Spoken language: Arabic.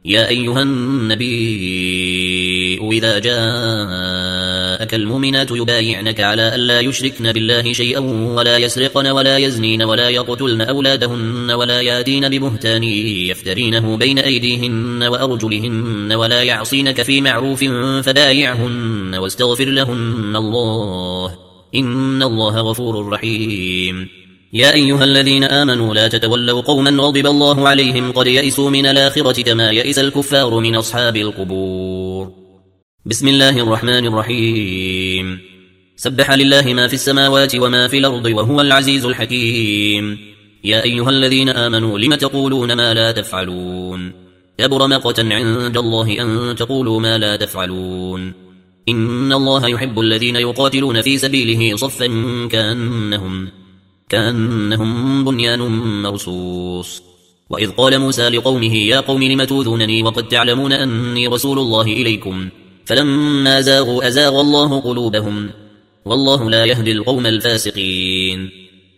يا أيها النبي إذا جاءك المؤمنات يبايعنك على ألا يشركن بالله شيئا ولا يسرقن ولا يزنين ولا يقتلن أولادهن ولا ياتين ببهتان يفترينه بين أيديهن وأرجلهن ولا يعصينك في معروف فبايعهن واستغفر لهن الله إن الله غفور رحيم. يا أيها الذين آمنوا لا تتولوا قوما غضب الله عليهم قد يئسوا من الآخرة كما يئس الكفار من أصحاب القبور. بسم الله الرحمن الرحيم. سبح لله ما في السماوات وما في الأرض وهو العزيز الحكيم. يا أيها الذين آمنوا لم تقولون ما لا تفعلون كبر مقتا عند الله أن تقولوا ما لا تفعلون. إن الله يحب الذين يقاتلون في سبيله صفا كأنهم بنيان مرصوص. وإذ قال موسى لقومه يا قوم لم توذونني وقد تعلمون أني رسول الله إليكم فلما زاغوا أزاغ الله قلوبهم والله لا يهدي القوم الفاسقين.